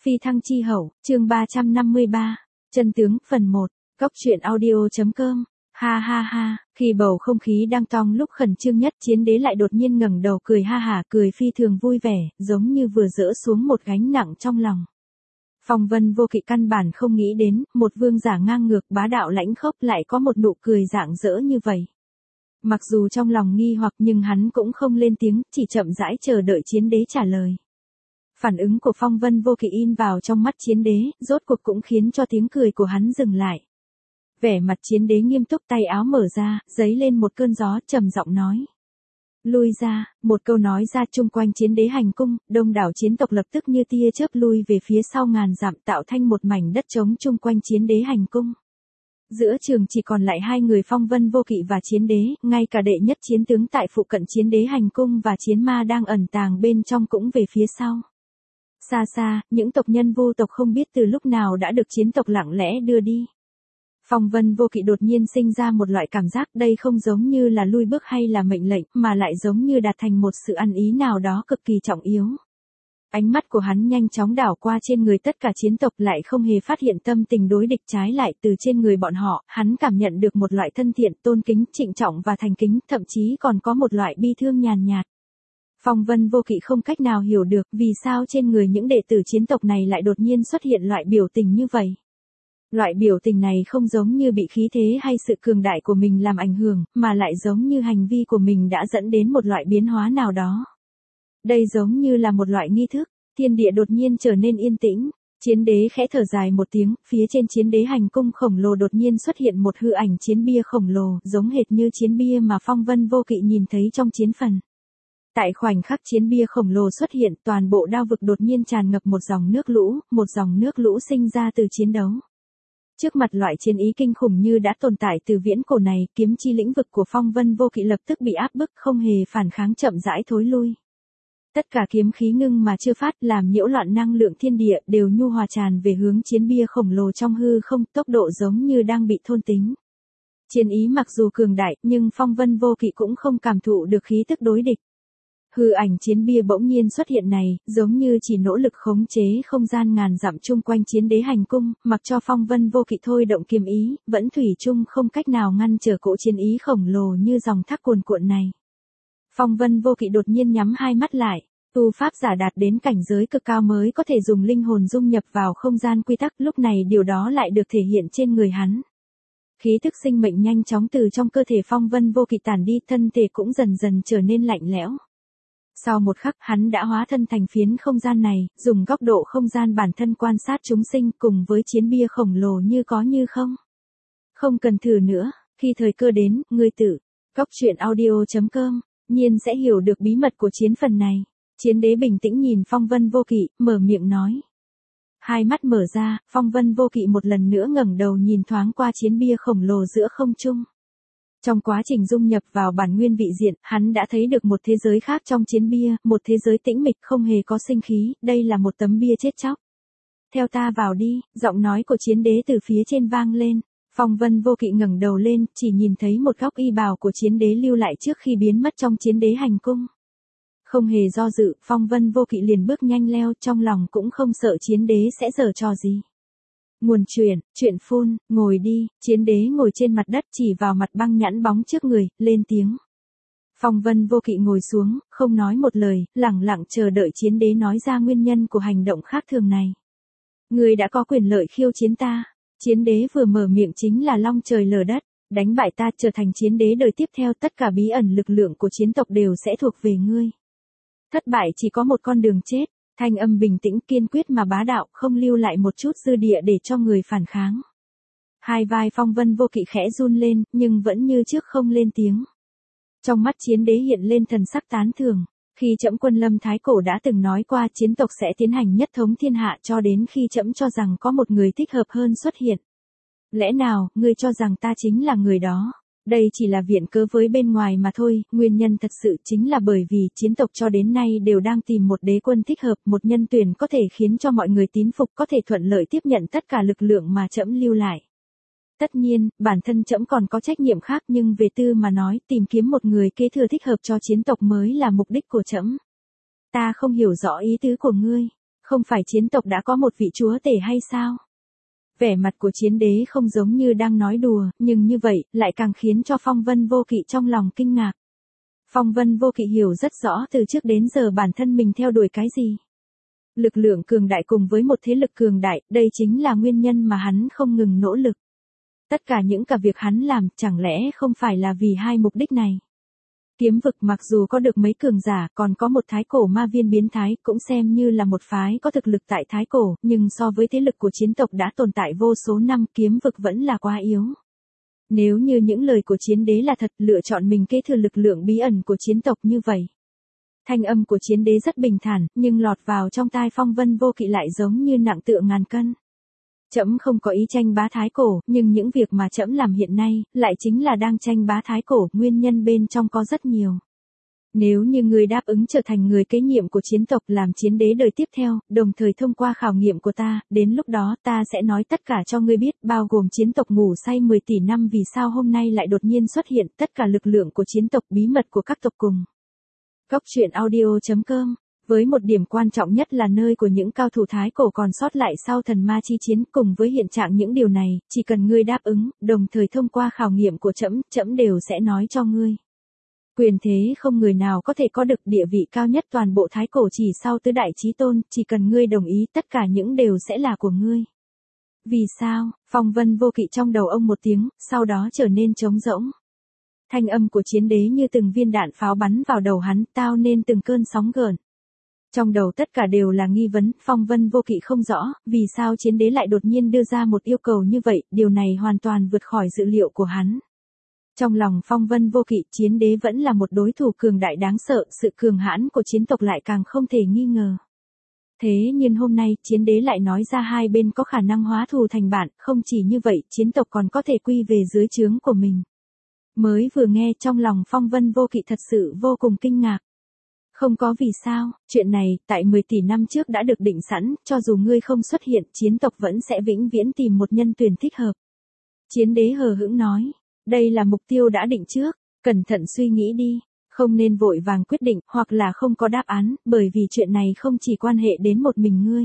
Phi thăng chi hậu, chương 353, chân tướng, phần 1, Cóc truyện audio.com, ha ha ha, khi bầu không khí đang trong lúc khẩn trương nhất, Chiến Đế lại đột nhiên ngẩng đầu cười ha hả, cười phi thường vui vẻ, giống như vừa dỡ xuống một gánh nặng trong lòng. Phong Vân Vô Kỵ căn bản không nghĩ đến, một vương giả ngang ngược bá đạo lãnh khốc lại có một nụ cười rạng rỡ như vậy. Mặc dù trong lòng nghi hoặc nhưng hắn cũng không lên tiếng, chỉ chậm rãi chờ đợi Chiến Đế trả lời. Phản ứng của Phong Vân Vô Kỵ in vào trong mắt Chiến Đế, rốt cuộc cũng khiến cho tiếng cười của hắn dừng lại. Vẻ mặt Chiến Đế nghiêm túc, tay áo mở ra, giấy lên một cơn gió, trầm giọng nói. Lui ra, một câu nói ra chung quanh Chiến Đế hành cung, đông đảo chiến tộc lập tức như tia chớp lui về phía sau ngàn dặm, tạo thành một mảnh đất trống chung quanh Chiến Đế hành cung. Giữa trường chỉ còn lại hai người Phong Vân Vô Kỵ và Chiến Đế, ngay cả đệ nhất chiến tướng tại phụ cận Chiến Đế hành cung và chiến ma đang ẩn tàng bên trong cũng về phía sau. Xa xa, những tộc nhân vô tộc không biết từ lúc nào đã được chiến tộc lặng lẽ đưa đi. Phong Vân Vô Kỵ đột nhiên sinh ra một loại cảm giác đây không giống như là lui bước hay là mệnh lệnh, mà lại giống như đạt thành một sự ăn ý nào đó cực kỳ trọng yếu. Ánh mắt của hắn nhanh chóng đảo qua trên người tất cả chiến tộc, lại không hề phát hiện tâm tình đối địch, trái lại từ trên người bọn họ, hắn cảm nhận được một loại thân thiện, tôn kính, trịnh trọng và thành kính, thậm chí còn có một loại bi thương nhàn nhạt. Phong Vân Vô Kỵ không cách nào hiểu được vì sao trên người những đệ tử chiến tộc này lại đột nhiên xuất hiện loại biểu tình như vậy. Loại biểu tình này không giống như bị khí thế hay sự cường đại của mình làm ảnh hưởng, mà lại giống như hành vi của mình đã dẫn đến một loại biến hóa nào đó. Đây giống như là một loại nghi thức, thiên địa đột nhiên trở nên yên tĩnh. Chiến Đế khẽ thở dài một tiếng, phía trên Chiến Đế hành cung khổng lồ đột nhiên xuất hiện một hư ảnh chiến bia khổng lồ, giống hệt như chiến bia mà Phong Vân Vô Kỵ nhìn thấy trong chiến phần. Tại khoảnh khắc chiến bia khổng lồ xuất hiện, toàn bộ đao vực đột nhiên tràn ngập một dòng nước lũ sinh ra từ chiến đấu. Trước mặt loại chiến ý kinh khủng như đã tồn tại từ viễn cổ này, kiếm chi lĩnh vực của Phong Vân Vô Kỵ lập tức bị áp bức, không hề phản kháng, chậm rãi thối lui. Tất cả kiếm khí ngưng mà chưa phát, làm nhiễu loạn năng lượng thiên địa, đều nhu hòa tràn về hướng chiến bia khổng lồ trong hư không, tốc độ giống như đang bị thôn tính. Chiến ý mặc dù cường đại, nhưng Phong Vân Vô Kỵ cũng không cảm thụ được khí tức đối địch. Hư ảnh chiến bia bỗng nhiên xuất hiện này, giống như chỉ nỗ lực khống chế không gian ngàn dặm chung quanh Chiến Đế hành cung, mặc cho Phong Vân Vô Kỵ thôi động kiếm ý, vẫn thủy chung không cách nào ngăn trở cỗ chiến ý khổng lồ như dòng thác cuồn cuộn này. Phong Vân Vô Kỵ đột nhiên nhắm hai mắt lại, tu pháp giả đạt đến cảnh giới cực cao mới có thể dùng linh hồn dung nhập vào không gian quy tắc, lúc này điều đó lại được thể hiện trên người hắn. Khí thức sinh mệnh nhanh chóng từ trong cơ thể Phong Vân Vô Kỵ tản đi, thân thể cũng dần dần trở nên lạnh lẽo. Sau một khắc, hắn đã hóa thân thành phiến không gian này, dùng góc độ không gian bản thân quan sát chúng sinh cùng với chiến bia khổng lồ như có như không. Không cần thử nữa, khi thời cơ đến, ngươi tự, Cóc truyện audio.com, nhiên sẽ hiểu được bí mật của chiến phần này. Chiến Đế bình tĩnh nhìn Phong Vân Vô Kỵ, mở miệng nói. Hai mắt mở ra, Phong Vân Vô Kỵ một lần nữa ngẩng đầu nhìn thoáng qua chiến bia khổng lồ giữa không trung. Trong quá trình dung nhập vào bản nguyên vị diện, hắn đã thấy được một thế giới khác trong chiến bia, một thế giới tĩnh mịch không hề có sinh khí, đây là một tấm bia chết chóc. Theo ta vào đi, giọng nói của Chiến Đế từ phía trên vang lên. Phong Vân Vô Kỵ ngẩng đầu lên, chỉ nhìn thấy một góc y bào của Chiến Đế lưu lại trước khi biến mất trong Chiến Đế hành cung. Không hề do dự, Phong Vân Vô Kỵ liền bước nhanh leo, trong lòng cũng không sợ Chiến Đế sẽ giở trò gì. Nguồn chuyện phun, ngồi đi. Chiến Đế ngồi trên mặt đất chỉ vào mặt băng nhẵn bóng trước người, lên tiếng. Phong Vân Vô Kỵ ngồi xuống, không nói một lời, lẳng lặng chờ đợi Chiến Đế nói ra nguyên nhân của hành động khác thường này. Người đã có quyền lợi khiêu chiến ta. Chiến Đế vừa mở miệng chính là long trời lở đất, đánh bại ta trở thành Chiến Đế đời tiếp theo, tất cả bí ẩn lực lượng của chiến tộc đều sẽ thuộc về ngươi. Thất bại chỉ có một con đường chết. Thanh âm bình tĩnh kiên quyết mà bá đạo, không lưu lại một chút dư địa để cho người phản kháng. Hai vai Phong Vân Vô Kỵ khẽ run lên, nhưng vẫn như trước không lên tiếng. Trong mắt Chiến Đế hiện lên thần sắc tán thưởng. Khi Trẫm Quân Lâm Thái Cổ đã từng nói qua chiến tộc sẽ tiến hành nhất thống thiên hạ cho đến khi Trẫm cho rằng có một người thích hợp hơn xuất hiện. Lẽ nào, ngươi cho rằng ta chính là người đó? Đây chỉ là viện cớ với bên ngoài mà thôi, nguyên nhân thật sự chính là bởi vì chiến tộc cho đến nay đều đang tìm một đế quân thích hợp, một nhân tuyển có thể khiến cho mọi người tín phục, có thể thuận lợi tiếp nhận tất cả lực lượng mà Trẫm lưu lại. Tất nhiên, bản thân Trẫm còn có trách nhiệm khác, nhưng về tư mà nói, tìm kiếm một người kế thừa thích hợp cho chiến tộc mới là mục đích của Trẫm. Ta không hiểu rõ ý tứ của ngươi. Không phải chiến tộc đã có một vị chúa tể hay sao? Vẻ mặt của chiến đế không giống như đang nói đùa, nhưng như vậy, lại càng khiến cho Phong Vân Vô Kỵ trong lòng kinh ngạc. Phong Vân Vô Kỵ hiểu rất rõ từ trước đến giờ bản thân mình theo đuổi cái gì. Lực lượng cường đại cùng với một thế lực cường đại, đây chính là nguyên nhân mà hắn không ngừng nỗ lực. Tất cả những cả việc hắn làm, chẳng lẽ không phải là vì hai mục đích này? Kiếm vực mặc dù có được mấy cường giả, còn có một thái cổ ma viên biến thái, cũng xem như là một phái có thực lực tại thái cổ, nhưng so với thế lực của chiến tộc đã tồn tại vô số năm, kiếm vực vẫn là quá yếu. Nếu như những lời của chiến đế là thật, lựa chọn mình kế thừa lực lượng bí ẩn của chiến tộc như vậy. Thanh âm của chiến đế rất bình thản, nhưng lọt vào trong tai Phong Vân Vô Kỵ lại giống như nặng tựa ngàn cân. Trẫm không có ý tranh bá thái cổ, nhưng những việc mà trẫm làm hiện nay, lại chính là đang tranh bá thái cổ, nguyên nhân bên trong có rất nhiều. Nếu như ngươi đáp ứng trở thành người kế nhiệm của chiến tộc làm chiến đế đời tiếp theo, đồng thời thông qua khảo nghiệm của ta, đến lúc đó ta sẽ nói tất cả cho ngươi biết, bao gồm chiến tộc ngủ say 10 tỷ năm vì sao hôm nay lại đột nhiên xuất hiện, tất cả lực lượng của chiến tộc, bí mật của các tộc cùng. Góc truyện audio.com. Với một điểm quan trọng nhất là nơi của những cao thủ thái cổ còn sót lại sau thần ma chi chiến, cùng với hiện trạng những điều này, chỉ cần ngươi đáp ứng, đồng thời thông qua khảo nghiệm của trẫm, trẫm đều sẽ nói cho ngươi. Quyền thế không người nào có thể có được, địa vị cao nhất toàn bộ thái cổ chỉ sau tứ đại chí tôn, chỉ cần ngươi đồng ý, tất cả những đều sẽ là của ngươi. Vì sao? Phong Vân Vô Kỵ trong đầu ông một tiếng, sau đó trở nên trống rỗng. Thanh âm của chiến đế như từng viên đạn pháo bắn vào đầu hắn, tao nên từng cơn sóng gợn. Trong đầu tất cả đều là nghi vấn, Phong Vân Vô Kỵ không rõ, vì sao chiến đế lại đột nhiên đưa ra một yêu cầu như vậy, điều này hoàn toàn vượt khỏi dự liệu của hắn. Trong lòng Phong Vân Vô Kỵ, chiến đế vẫn là một đối thủ cường đại đáng sợ, sự cường hãn của chiến tộc lại càng không thể nghi ngờ. Thế nhưng hôm nay, chiến đế lại nói ra hai bên có khả năng hóa thù thành bạn, không chỉ như vậy, chiến tộc còn có thể quy về dưới trướng của mình. Mới vừa nghe trong lòng Phong Vân Vô Kỵ thật sự vô cùng kinh ngạc. Không có vì sao, chuyện này, tại 10 tỷ năm trước đã được định sẵn, cho dù ngươi không xuất hiện, chiến tộc vẫn sẽ vĩnh viễn tìm một nhân tuyển thích hợp. Chiến đế hờ hững nói, đây là mục tiêu đã định trước, cẩn thận suy nghĩ đi, không nên vội vàng quyết định, hoặc là không có đáp án, bởi vì chuyện này không chỉ quan hệ đến một mình ngươi.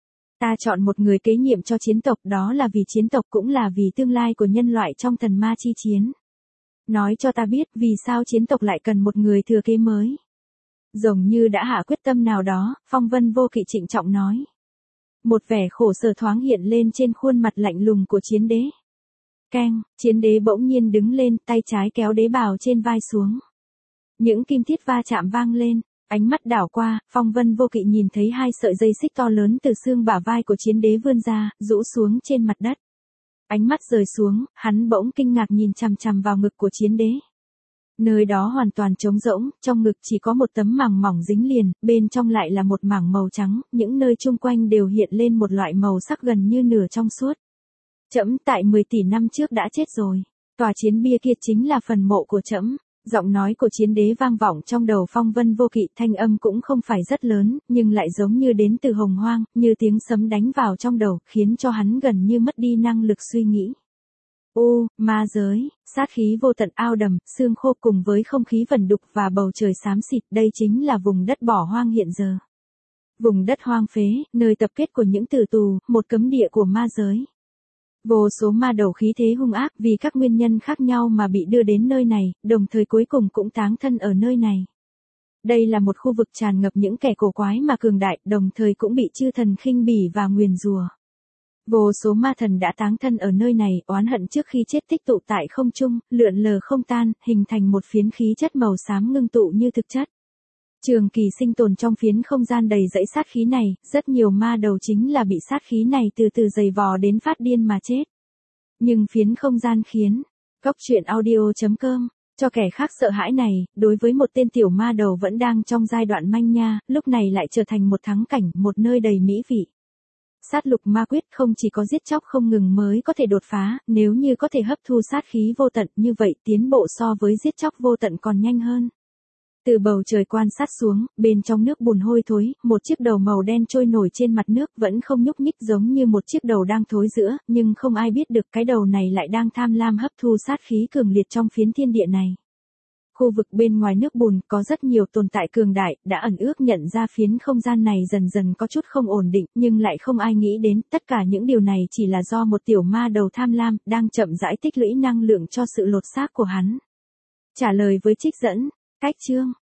Ta chọn một người kế nhiệm cho chiến tộc, đó là vì chiến tộc cũng là vì tương lai của nhân loại trong thần ma chi chiến. Nói cho ta biết vì sao chiến tộc lại cần một người thừa kế mới. Giống như đã hạ quyết tâm nào đó, Phong Vân Vô Kỵ trịnh trọng nói. Một vẻ khổ sở thoáng hiện lên trên khuôn mặt lạnh lùng của chiến đế. Keng, chiến đế bỗng nhiên đứng lên, tay trái kéo đế bào trên vai xuống. Những kim thiết va chạm vang lên, ánh mắt đảo qua, Phong Vân Vô Kỵ nhìn thấy hai sợi dây xích to lớn từ xương bả vai của chiến đế vươn ra, rũ xuống trên mặt đất. Ánh mắt rời xuống, hắn bỗng kinh ngạc nhìn chằm chằm vào ngực của chiến đế. Nơi đó hoàn toàn trống rỗng, trong ngực chỉ có một tấm màng mỏng dính liền, bên trong lại là một mảng màu trắng, những nơi chung quanh đều hiện lên một loại màu sắc gần như nửa trong suốt. Trẫm tại 10 tỷ năm trước đã chết rồi. Tòa chiến bia kia chính là phần mộ của trẫm. Giọng nói của chiến đế vang vọng trong đầu Phong Vân Vô Kỵ, thanh âm cũng không phải rất lớn, nhưng lại giống như đến từ hồng hoang, như tiếng sấm đánh vào trong đầu, khiến cho hắn gần như mất đi năng lực suy nghĩ. Ma giới, sát khí vô tận ao đầm, xương khô cùng với không khí vẩn đục và bầu trời xám xịt, đây chính là vùng đất bỏ hoang hiện giờ. Vùng đất hoang phế, nơi tập kết của những tử tù, một cấm địa của ma giới. Vô số ma đầu khí thế hung ác vì các nguyên nhân khác nhau mà bị đưa đến nơi này, đồng thời cuối cùng cũng táng thân ở nơi này. Đây là một khu vực tràn ngập những kẻ cổ quái mà cường đại, đồng thời cũng bị chư thần khinh bỉ và nguyền rủa. Vô số ma thần đã táng thân ở nơi này, oán hận trước khi chết tích tụ tại không trung, lượn lờ không tan, hình thành một phiến khí chất màu xám ngưng tụ như thực chất. Trường kỳ sinh tồn trong phiến không gian đầy dẫy sát khí này, rất nhiều ma đầu chính là bị sát khí này từ từ giày vò đến phát điên mà chết. Nhưng phiến không gian khiến, góc truyện audio.com, cho kẻ khác sợ hãi này, đối với một tên tiểu ma đầu vẫn đang trong giai đoạn manh nha, lúc này lại trở thành một thắng cảnh, một nơi đầy mỹ vị. Sát lục ma quyết không chỉ có giết chóc không ngừng mới có thể đột phá, nếu như có thể hấp thu sát khí vô tận như vậy tiến bộ so với giết chóc vô tận còn nhanh hơn. Từ bầu trời quan sát xuống, bên trong nước bùn hôi thối, một chiếc đầu màu đen trôi nổi trên mặt nước vẫn không nhúc nhích giống như một chiếc đầu đang thối rữa, nhưng không ai biết được cái đầu này lại đang tham lam hấp thu sát khí cường liệt trong phiến thiên địa này. Khu vực bên ngoài nước bùn có rất nhiều tồn tại cường đại, đã ẩn ước nhận ra phiến không gian này dần dần có chút không ổn định, nhưng lại không ai nghĩ đến, tất cả những điều này chỉ là do một tiểu ma đầu tham lam, đang chậm rãi tích lũy năng lượng cho sự lột xác của hắn. Trả lời với trích dẫn, cách chương